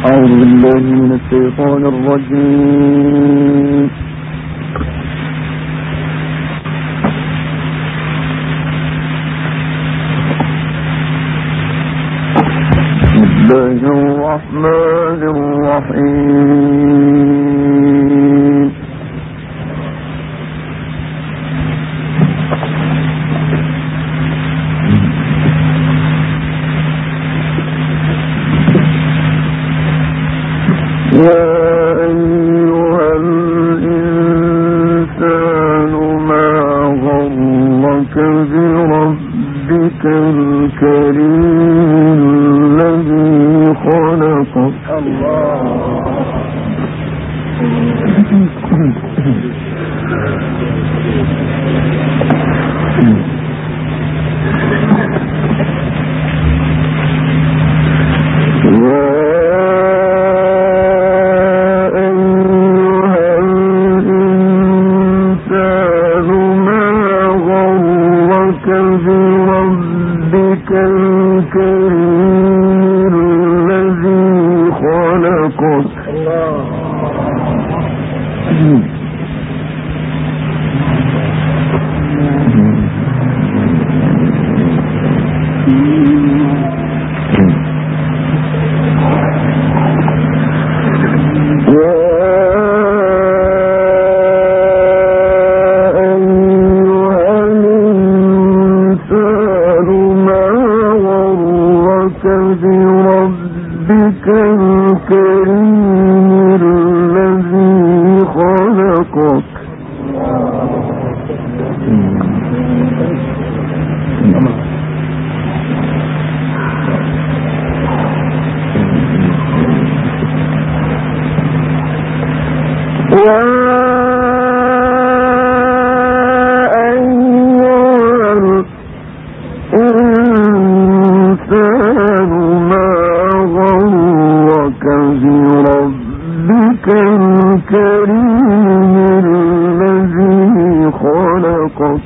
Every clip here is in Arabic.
أعوذ بالله من الشيطان الرجيم. بسم الله الرحمن الرحيم. يا أيها الإنسان ما غرك بربك الكريم الذي خلقك بربك الكريم الذي خلقك بربك الكريم الذي خلقك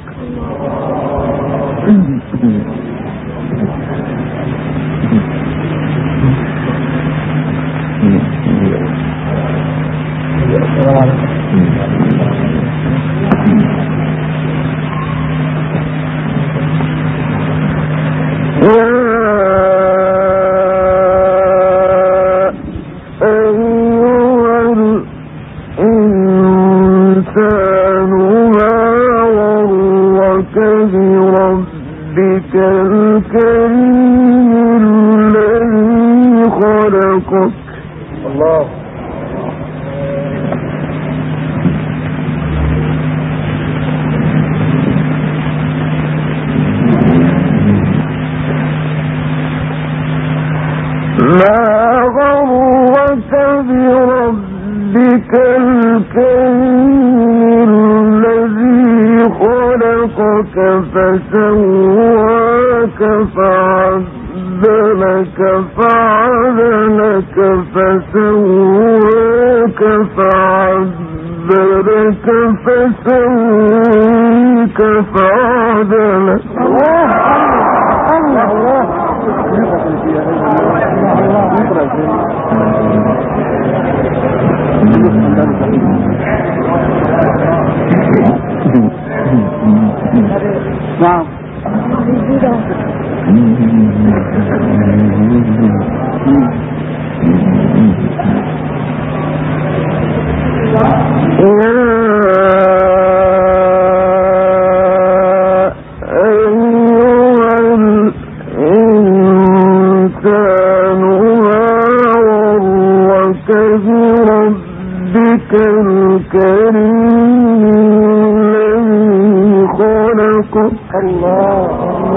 بربك الكريم الذي خلقك الله ما غرك بربك الكريم الذي خلقك فسواك فعدلك فعدلك فسواك فعدلك فسويك فعدلك الله نعم بربك الكريم الذي خلقك الله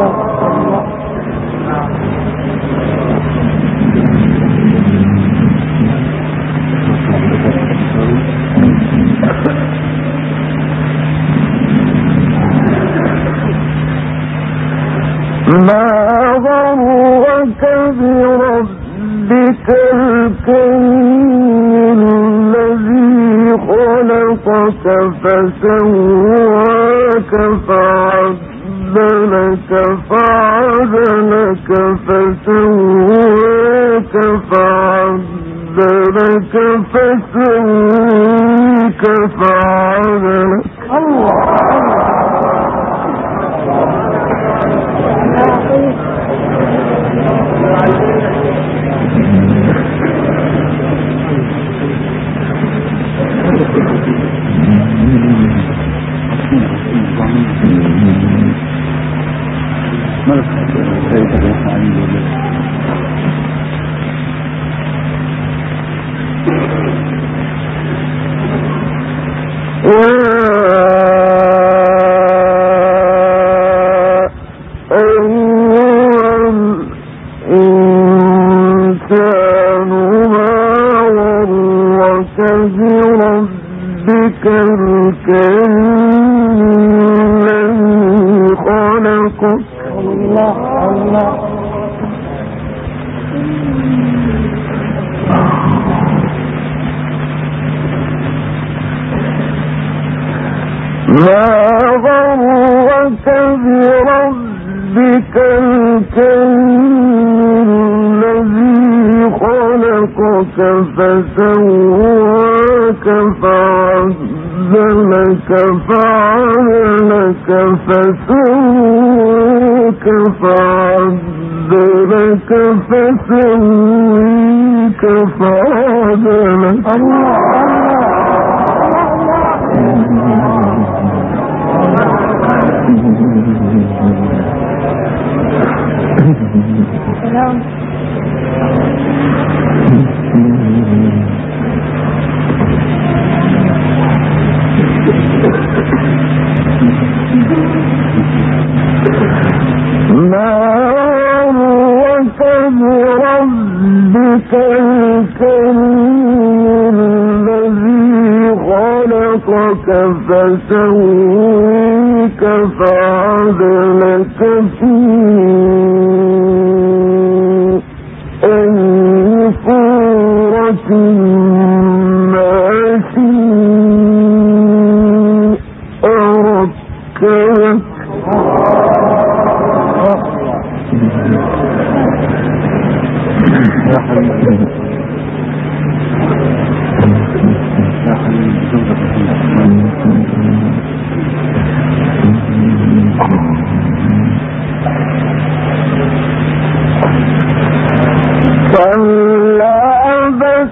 ما غرك بربك الكريم الذي خلقك فسواك فعدلك فعدلك فسواك فعدلك لك فسويك فعدلك بربك الكريم الذي خلقك ما غرك بربك الكريم الذي خلقك فسواك فعدلك فعدلك فسواك فعدلك فسويك فعدلك ما غرك بربك الكريم الذي خلقك فسويك فعدلك في أي صورة ما شاء ركبك يا حبيبي يا كلا بل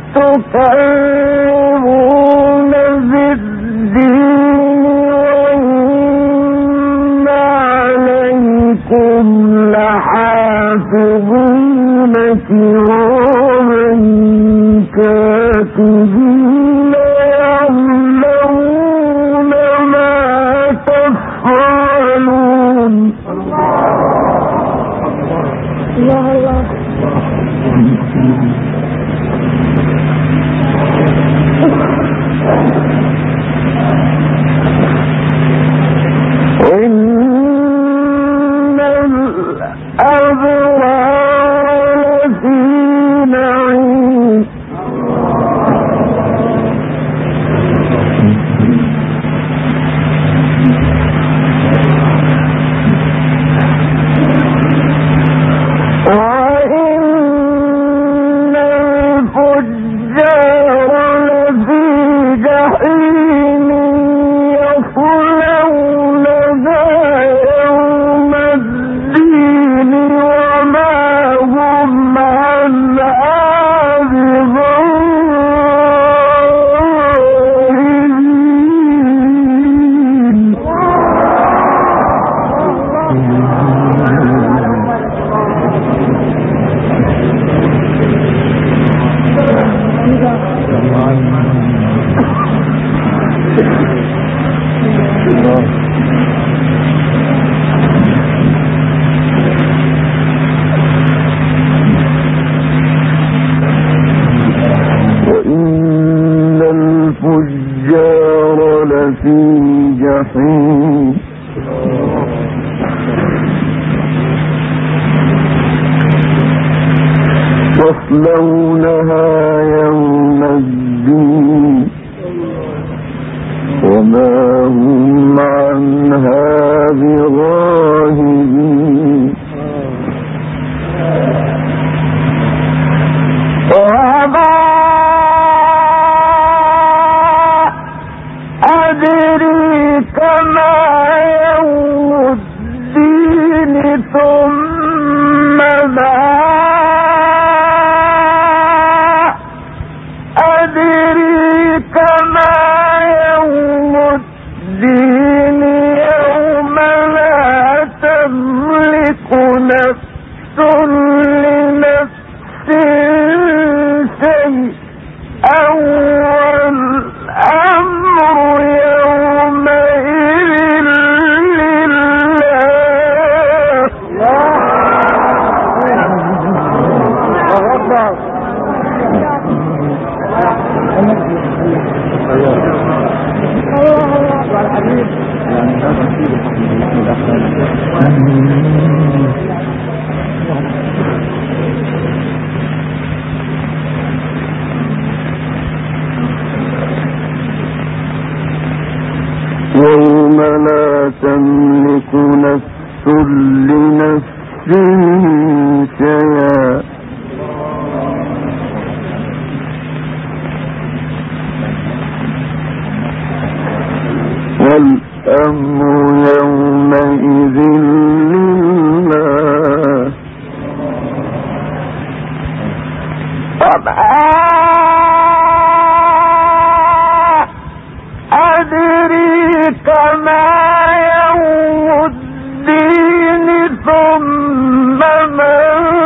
تكذبون بالدين وإن عليكم لحافظين كراما كاتبين يعلمون ما تفعلون. يا الله إن الأبرار لفي نعيم وإن الفجار لفي جحيم يصلونها يوم الدين وما هم عنها بغائبين. وإن الفجار لفي جحيم يصلونها يوم الدين وما هم عنها بغائبين. وما يوم لا تملك نفس لنفس شيئا والأمر يومئذ لله أدريك ما يوم الدين ثم ما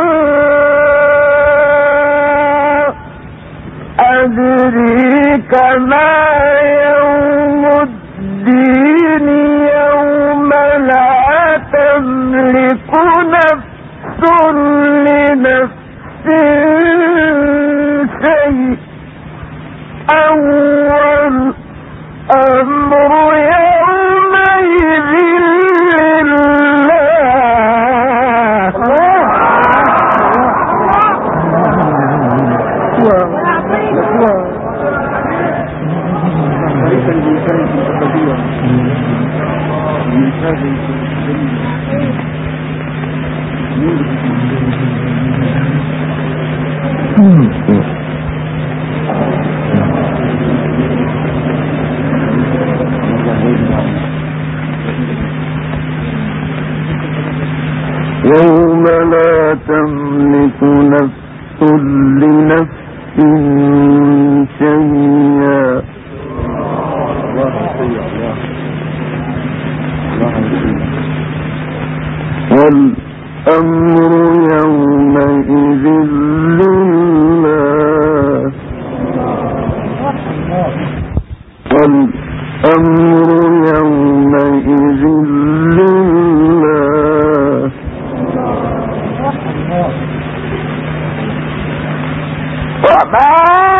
أدريك ما يوم الدين يوم لا تملك نفس لنفس شيئا والأمر يومئذ لله يوم لا تملك نفس لنفس شيئا والأمر يومئذ لله والأمر يومئذ لله وما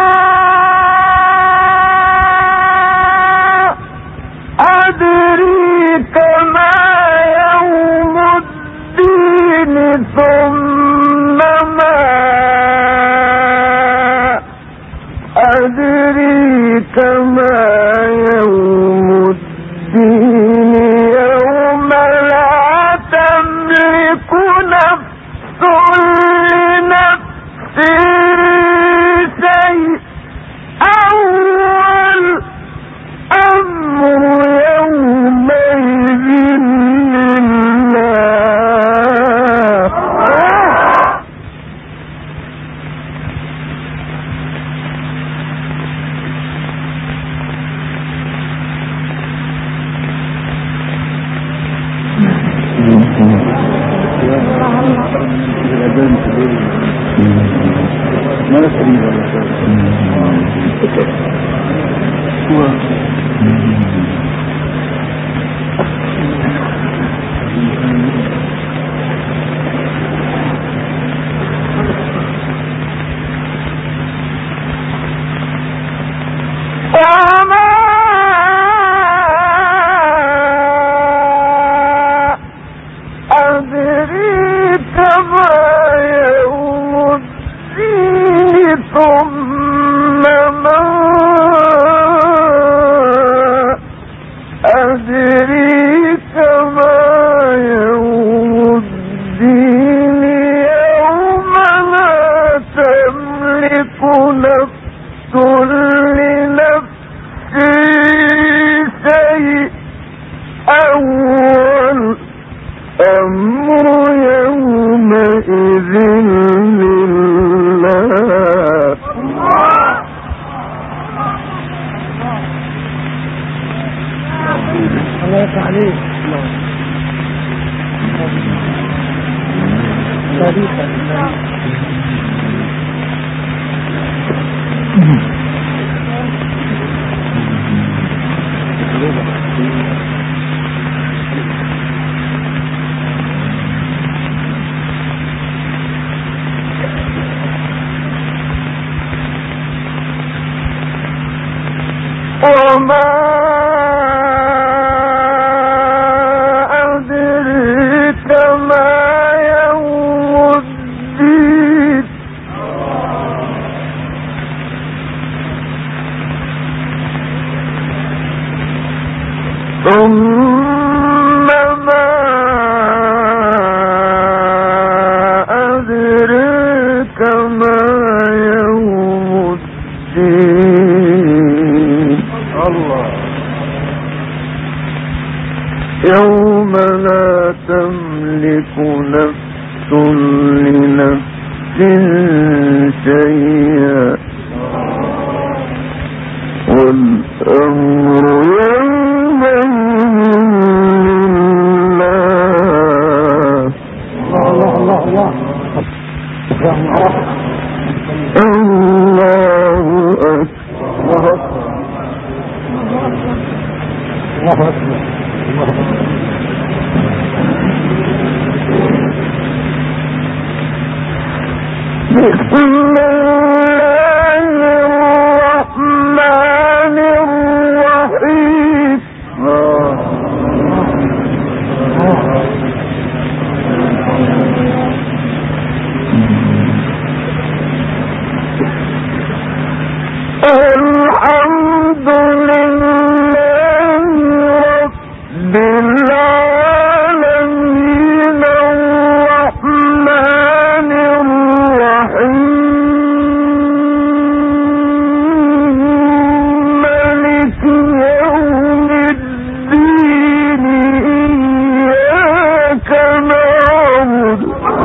أدريك ما يوم الدين ثم ما أدريك ما يوم الدين يوم لا تملك نفس لنفس شيئا والأمر يومئذ لله أدريك ما يوم الدين ثم ما أدريك ما يوم الدين يوم لا تملك نفس لنفس شيئا والأمر يومئذ لله الله عليك وما أدريك كما يوم الدين الله يوم لا تملك نفس لنفس شيئا والأمر يومئذ لله الله أكبر بسم الله الرحمن الرحيم الحمد لله رب العالمين الرحمن الرحيم مالك يوم الدين إياك نعبد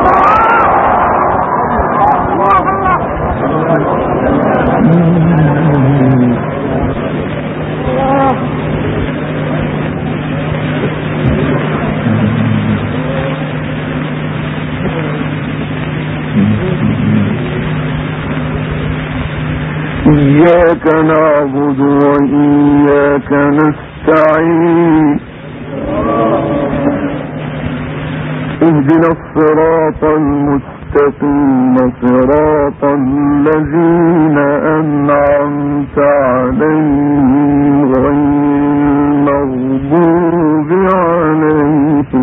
إياك نعبد وإياك نستعين اهدنا الصراط المستقيم صراط الذين أنعمت عليهم غير المغضوب عليهم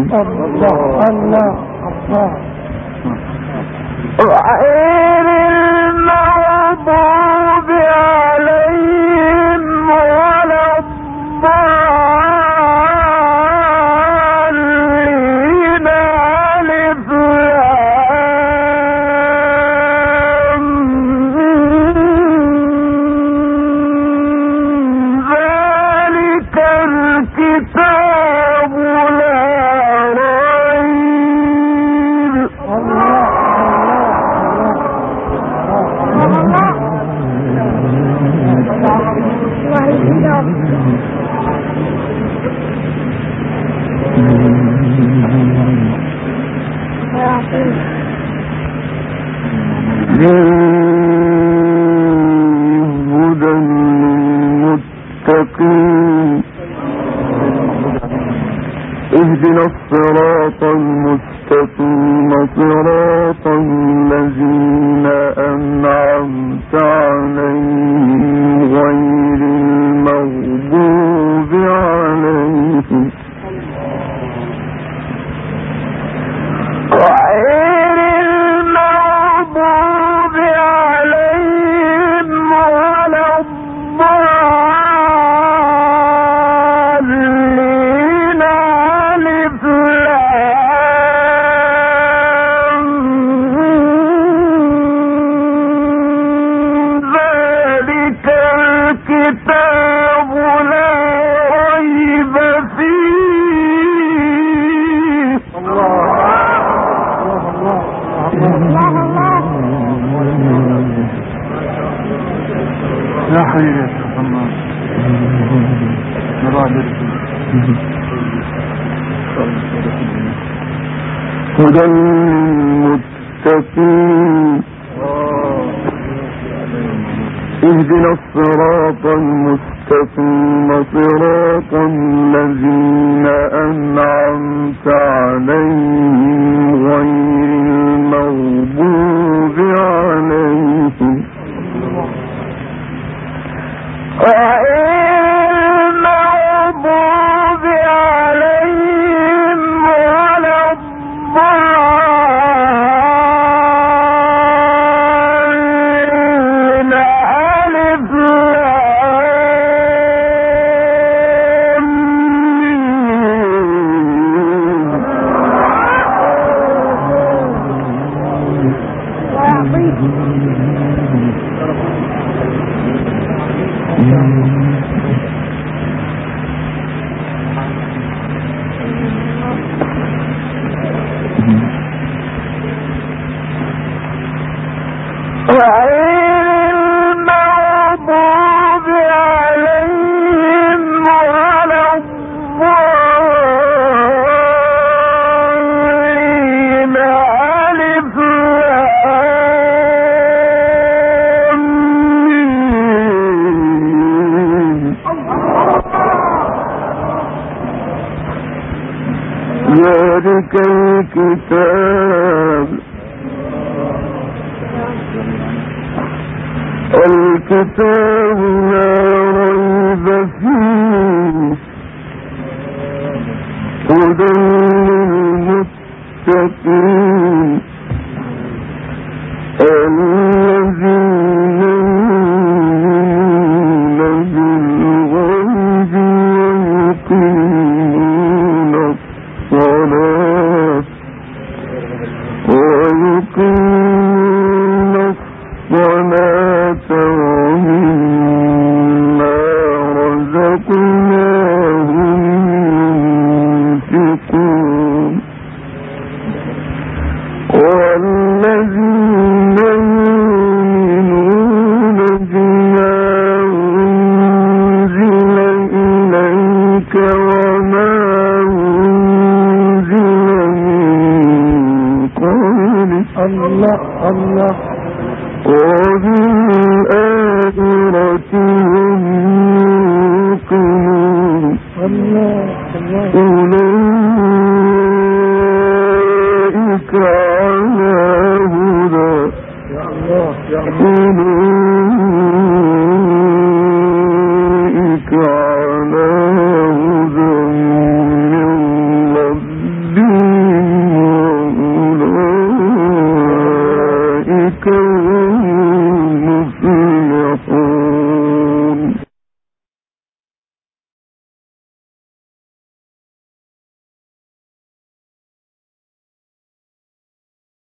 غير المغضوب عليهم ولا الضالين ألف لام ذلك الكتاب لا ريب هدى للمتقين اهدنا الصراط المستقيم صراط الذين أنعمت عليهم غير المغضوب عليهم غير المغضوب عليهم ولا الضالين ألف لام ذلك الكتاب لا ريب فيه يا حبيبي يا الله هدى للمتقين اهدنا الصراط المستقيم صراط الذين أنعمت عليهم غير المغضوب عليهم المغضوب عليهم ولا الضالين ألف لام ذلك الكتاب لا ريب فيه هدى للمتقين الذين يؤمنون بالغيب ويقيمون الصلاة ومما رزقناهم ينفقون والذين يؤمنون بما أنزل إليك وما أنزل من قبلك الله وبالآخرة هم يوقنون أولئك على هدى أولئك على هدى